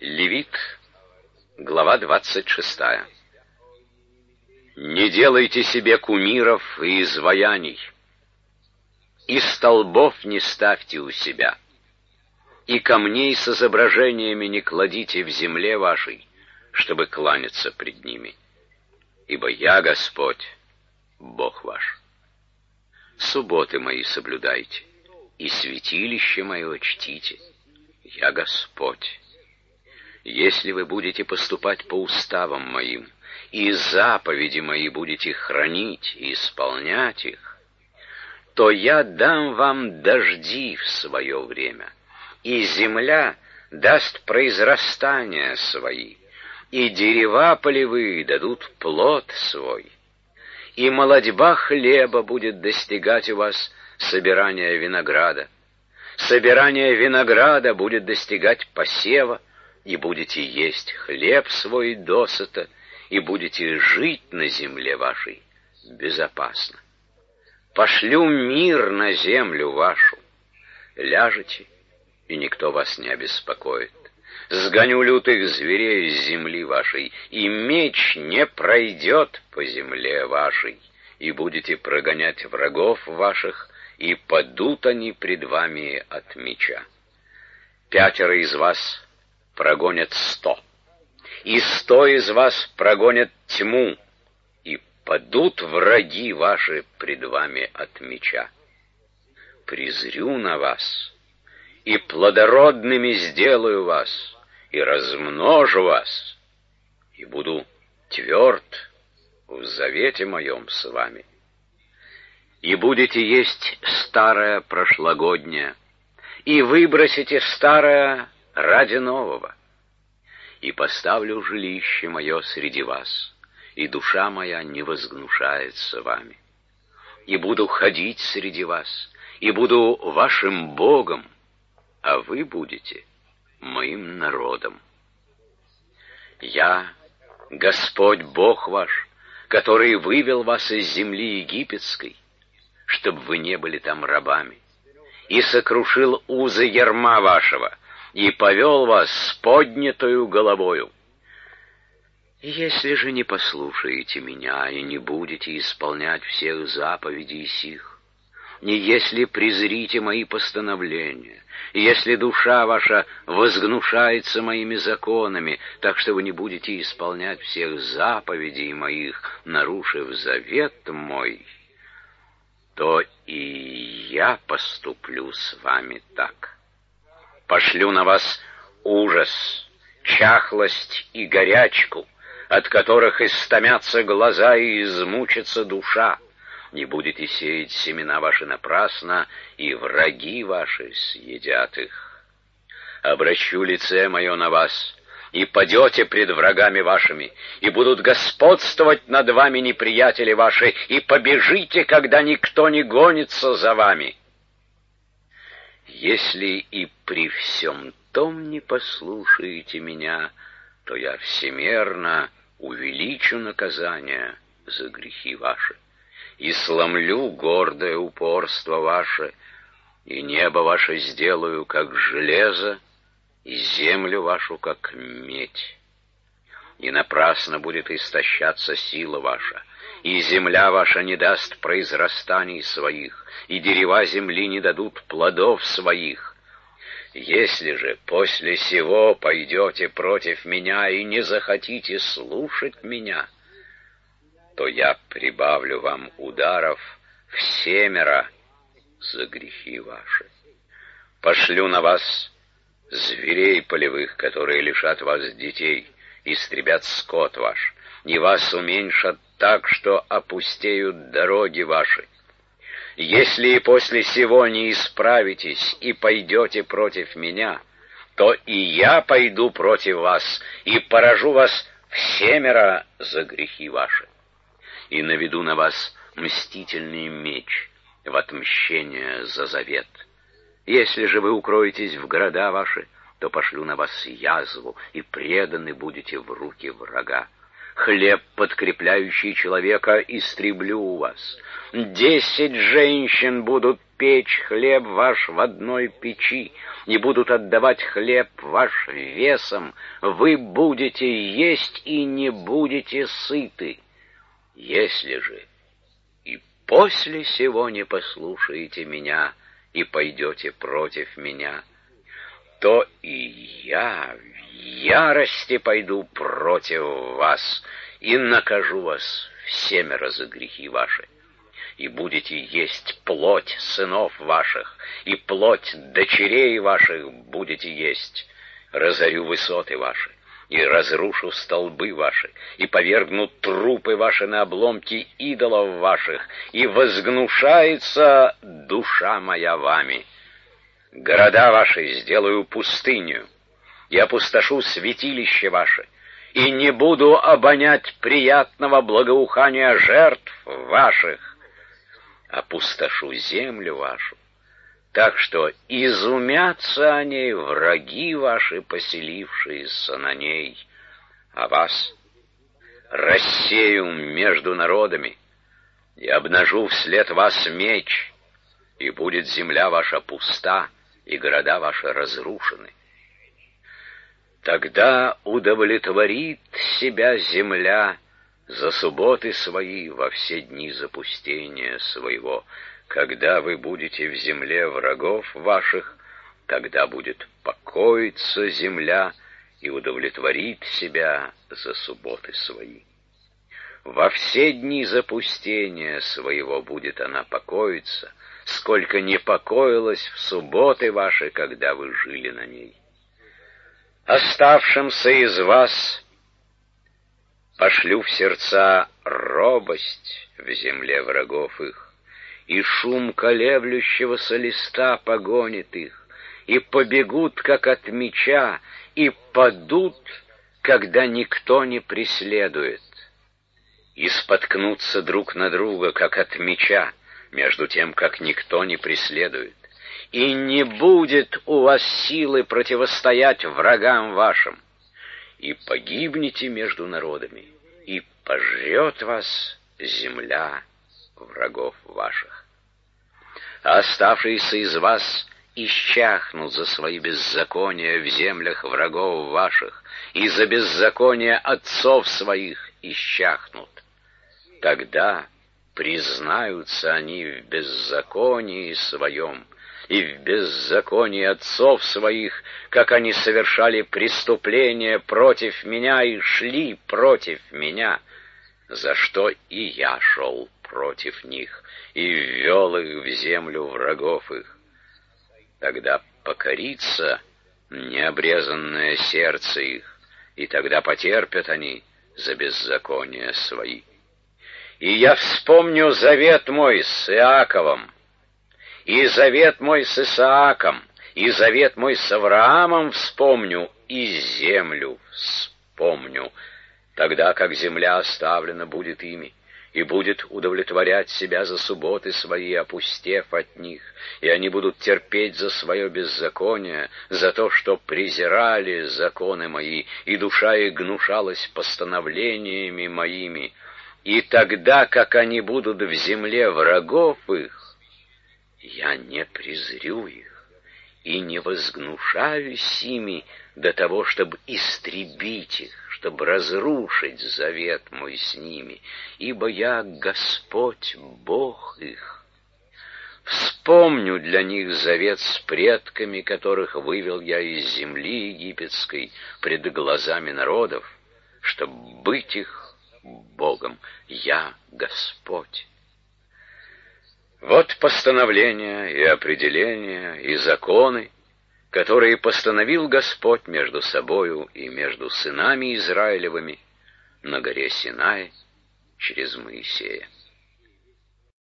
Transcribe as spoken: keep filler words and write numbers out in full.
Левит, глава двадцать шестая. Не делайте себе кумиров и изваяний, и столбов не ставьте у себя, и камней с изображениями не кладите в земле вашей, чтобы кланяться пред ними. Ибо я Господь, Бог ваш. Субботы мои соблюдайте, и святилище мое чтите. Я Господь. Если вы будете поступать по уставам моим, и заповеди мои будете хранить и исполнять их, то я дам вам дожди в свое время, и земля даст произрастания свои, и дерева полевые дадут плод свой, и молодьба хлеба будет достигать у вас собирания винограда, собирание винограда будет достигать посева, и будете есть хлеб свой досыта, и будете жить на земле вашей безопасно. Пошлю мир на землю вашу, ляжете, и никто вас не обеспокоит. Сгоню лютых зверей из земли вашей, и меч не пройдет по земле вашей, и будете прогонять врагов ваших, и падут они пред вами от меча. Пятеро из вас прогонят сто, и сто из вас прогонят тьму, и падут враги ваши пред вами от меча. Презрю на вас, и плодородными сделаю вас, и размножу вас, и буду тверд в завете моем с вами. И будете есть старое прошлогоднее, и выбросите старое ради нового. И поставлю жилище мое среди вас, и душа моя не возгнушается вами. И буду ходить среди вас, и буду вашим Богом, а вы будете моим народом. Я, Господь Бог ваш, который вывел вас из земли египетской, чтобы вы не были там рабами, и сокрушил узы ярма вашего, и повел вас с поднятою головою. Если же не послушаете меня и не будете исполнять всех заповедей сих, не если презрите мои постановления, и если душа ваша возгнушается моими законами, так что вы не будете исполнять всех заповедей моих, нарушив завет мой, то и я поступлю с вами так. Пошлю на вас ужас, чахлость и горячку, от которых истомятся глаза и измучится душа. Не будете сеять семена ваши напрасно, и враги ваши съедят их. Обращу лице мое на вас, и падете пред врагами вашими, и будут господствовать над вами неприятели ваши, и побежите, когда никто не гонится за вами. Если и при всем том не послушаете меня, то я всемерно увеличу наказание за грехи ваши, и сломлю гордое упорство ваше, и небо ваше сделаю, как железо, и землю вашу, как медь. И напрасно будет истощаться сила ваша, и земля ваша не даст произрастаний своих, и дерева земли не дадут плодов своих. Если же после сего пойдете против меня и не захотите слушать меня, то я прибавлю вам ударов всемеро за грехи ваши. Пошлю на вас зверей полевых, которые лишат вас детей, истребят скот ваш, и вас уменьшат так, что опустеют дороги ваши. Если и после сего не исправитесь и пойдете против меня, то и я пойду против вас и поражу вас всемеро за грехи ваши, и наведу на вас мстительный меч в отмщение за завет. Если же вы укроетесь в города ваши, то пошлю на вас язву, и преданы будете в руки врага. Хлеб, подкрепляющий человека, истреблю у вас. Десять женщин будут печь хлеб ваш в одной печи, и будут отдавать хлеб ваш весом, вы будете есть и не будете сыты. Если же и после сего не послушаете меня и пойдете против меня, то и я в ярости пойду против вас и накажу вас всемеро за грехи ваши. И будете есть плоть сынов ваших, и плоть дочерей ваших будете есть. Разорю высоты ваши, и разрушу столбы ваши, и повергну трупы ваши на обломки идолов ваших, и возгнушается душа моя вами. Города ваши сделаю пустынью, и опустошу святилище ваше, и не буду обонять приятного благоухания жертв ваших. Опустошу землю вашу, так что изумятся о ней враги ваши, поселившиеся на ней, а вас рассею между народами и обнажу вслед вас меч, и будет земля ваша пуста, и города ваши разрушены. Тогда удовлетворит себя земля за субботы свои во все дни запустения своего. Когда вы будете в земле врагов ваших, тогда будет покоиться земля и удовлетворит себя за субботы свои. Во все дни запустения своего будет она покоиться, сколько не покоилась в субботы ваши, когда вы жили на ней. Оставшимся из вас пошлю в сердца робость в земле врагов их, и шум колеблющегося листа погонит их, и побегут, как от меча, и падут, когда никто не преследует, и споткнутся друг на друга, как от меча, между тем, как никто не преследует. И не будет у вас силы противостоять врагам вашим, и погибнете между народами, и пожрет вас земля врагов ваших. А оставшиеся из вас исчахнут за свои беззакония в землях врагов ваших, и за беззаконие отцов своих исчахнут. Тогда признаются они в беззаконии своем, и в беззаконии отцов своих, как они совершали преступления против меня и шли против меня, за что и я шел против них и ввел их в землю врагов их. Тогда покорится необрезанное сердце их, и тогда потерпят они за беззакония свои. И я вспомню завет мой с Иаковом, и завет мой с Исааком, и завет мой с Авраамом вспомню, и землю вспомню, тогда как земля оставлена будет ими, и будет удовлетворять себя за субботы свои, опустев от них, и они будут терпеть за свое беззаконие, за то, что презирали законы мои, и душа их гнушалась постановлениями моими. И тогда, как они будут в земле врагов их, я не презрю их и не возгнушаюсь ими до того, чтобы истребить их, чтобы разрушить завет мой с ними, ибо я Господь Бог их. Вспомню для них завет с предками, которых вывел я из земли египетской пред глазами народов, чтобы быть их Богом. Я Господь. Вот постановления и определения и законы, которые постановил Господь между собою и между сынами Израилевыми на горе Синай через Моисея.